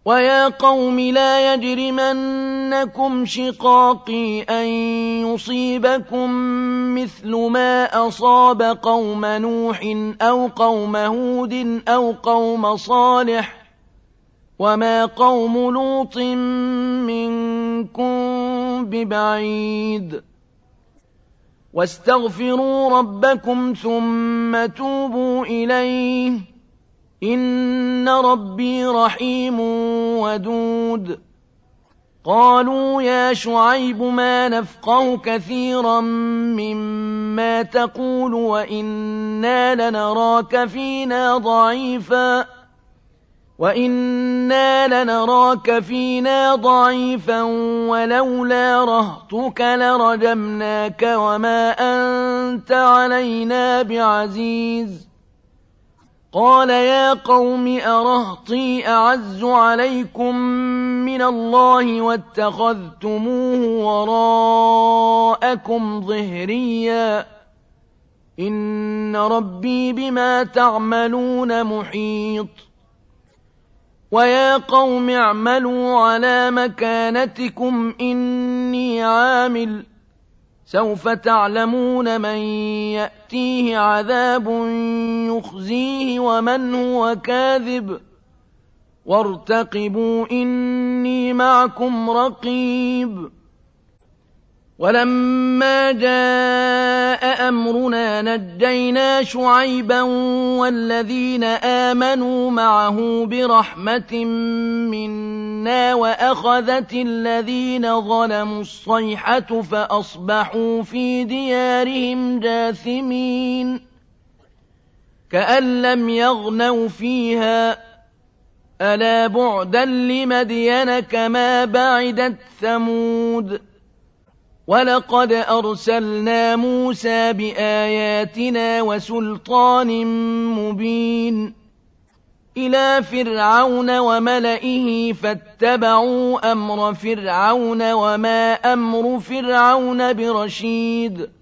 ويا قوم لا يجرمنكم شقاقي أن يصيبكم مثل ما أصاب قوم نوح أو قوم هود أو قوم صالح وما قوم لوط منكم ببعيد واستغفروا ربكم ثم توبوا إليه إن ربي رحيم ودود قالوا يا شعيب ما نفقه كثيرا مما تقول وإنا لنراك فينا ضعيفا ولولا رهطك لرجمناك وما أنت علينا بعزيز قال يا قوم أرهطي أعز عليكم من الله واتخذتموه وراءكم ظهريا إن ربي بما تعملون محيط ويا قوم اعملوا على مكانتكم إني عامل سوف تعلمون من يأتيه عذاب يخزيه ومن هو كاذب وارتقبوا إني معكم رقيب ولما جاء أمرنا نجينا شعيبا والذين آمنوا معه برحمة منا وأخذت الذين ظلموا الصيحة فأصبحوا في ديارهم جاثمين كأن لم يغنوا فيها ألا بعدا لمدين كما بعدت ثمود ولقد أرسلنا موسى بآياتنا وسلطان مبين إلى فرعون وملئه فاتبعوا أمر فرعون وما أمر فرعون برشيد